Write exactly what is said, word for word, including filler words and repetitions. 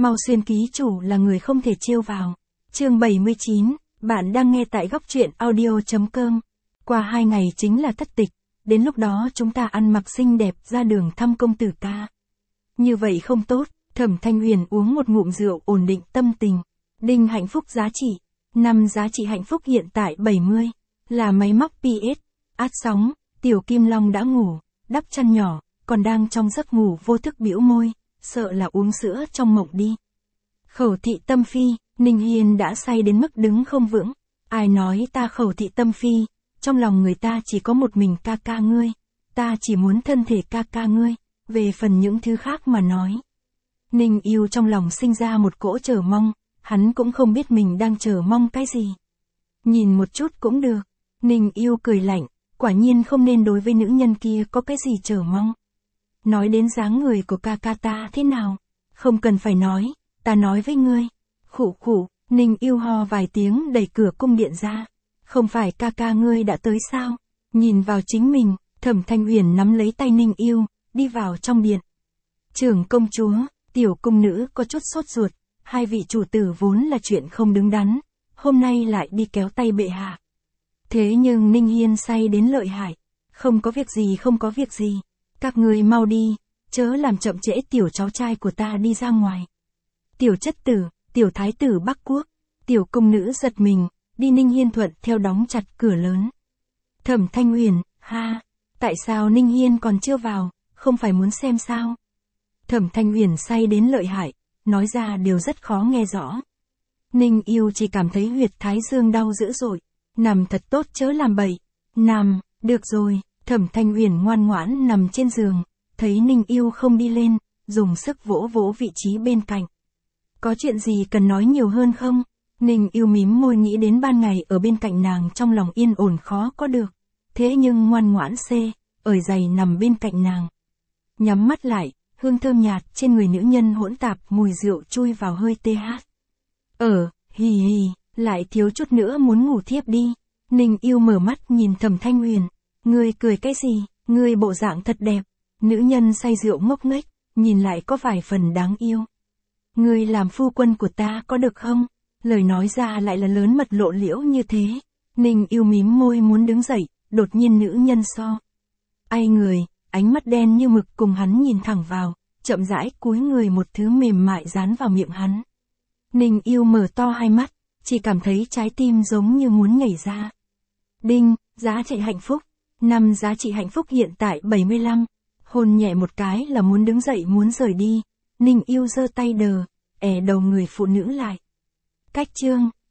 Mau Xuyên ký chủ là người không thể trêu vào. Chương bảy mươi chín, bạn đang nghe tại góc truyện audio chấm com. Qua hai ngày chính là thất tịch, đến lúc đó chúng ta ăn mặc xinh đẹp ra đường thăm công tử ca. Như vậy không tốt, Thẩm Thanh Huyền uống một ngụm rượu ổn định tâm tình. Đinh hạnh phúc giá trị. Năm giá trị hạnh phúc hiện tại bảy mươi. Là máy móc pê ét. Át sóng, Tiểu Kim Long đã ngủ, đắp chăn nhỏ, còn đang trong giấc ngủ vô thức bĩu môi, sợ là uống sữa trong mộng đi. Khẩu thị tâm phi, Ninh Hiên đã say đến mức đứng không vững. Ai nói ta khẩu thị tâm phi, trong lòng người ta chỉ có một mình ca ca ngươi. Ta chỉ muốn thân thể ca ca ngươi, về phần những thứ khác mà nói. Ninh Yêu trong lòng sinh ra một cỗ chờ mong, hắn cũng không biết mình đang chờ mong cái gì. Nhìn một chút cũng được. Ninh Yêu cười lạnh, quả nhiên không nên đối với nữ nhân kia có cái gì chờ mong. Nói đến dáng người của ca ca ta thế nào? Không cần phải nói, ta nói với ngươi. Khụ khụ, Ninh Yêu ho vài tiếng đẩy cửa cung điện ra. Không phải ca ca ngươi đã tới sao? Nhìn vào chính mình, Thẩm Thanh Huyền nắm lấy tay Ninh Yêu, đi vào trong điện. Trưởng công chúa, tiểu cung nữ có chút sốt ruột, hai vị chủ tử vốn là chuyện không đứng đắn, hôm nay lại đi kéo tay bệ hạ. Thế nhưng Ninh Hiên say đến lợi hại, không có việc gì không có việc gì, các người mau đi, chớ làm chậm trễ tiểu cháu trai của ta đi ra ngoài. Tiểu chất tử, tiểu thái tử Bắc Quốc, tiểu cung nữ giật mình, đi. Ninh Hiên thuận theo đóng chặt cửa lớn. Thẩm Thanh Huyền, ha, tại sao Ninh Hiên còn chưa vào, không phải muốn xem sao? Thẩm Thanh Huyền say đến lợi hại, nói ra điều rất khó nghe rõ. Ninh Yêu chỉ cảm thấy huyệt thái dương đau dữ dội, nằm thật tốt chớ làm bậy. Nằm, được rồi. Thẩm Thanh Huyền ngoan ngoãn nằm trên giường, thấy Ninh Yêu không đi lên, dùng sức vỗ vỗ vị trí bên cạnh. Có chuyện gì cần nói nhiều hơn không? Ninh Yêu mím môi nghĩ đến ban ngày ở bên cạnh nàng trong lòng yên ổn khó có được. Thế nhưng ngoan ngoãn xê, ở giày nằm bên cạnh nàng. Nhắm mắt lại, hương thơm nhạt trên người nữ nhân hỗn tạp mùi rượu chui vào hơi tê hát. Ờ, hì hì, lại thiếu chút nữa muốn ngủ thiếp đi. Ninh Yêu mở mắt nhìn Thẩm Thanh Huyền. Ngươi cười cái gì, ngươi bộ dạng thật đẹp. Nữ nhân say rượu ngốc nghếch, nhìn lại có vài phần đáng yêu. Ngươi làm phu quân của ta có được không? Lời nói ra lại là lớn mật lộ liễu như thế. Ninh Yêu mím môi muốn đứng dậy, đột nhiên nữ nhân so. Ai người, ánh mắt đen như mực cùng hắn nhìn thẳng vào, chậm rãi cúi người một thứ mềm mại dán vào miệng hắn. Ninh Yêu mở to hai mắt, chỉ cảm thấy trái tim giống như muốn nhảy ra. Đinh, giá trị hạnh phúc. Năm giá trị hạnh phúc hiện tại bảy mươi lăm. Hôn nhẹ một cái là muốn đứng dậy muốn rời đi. Ninh Yêu giơ tay đờ, ẻ đầu người phụ nữ lại. Cách chương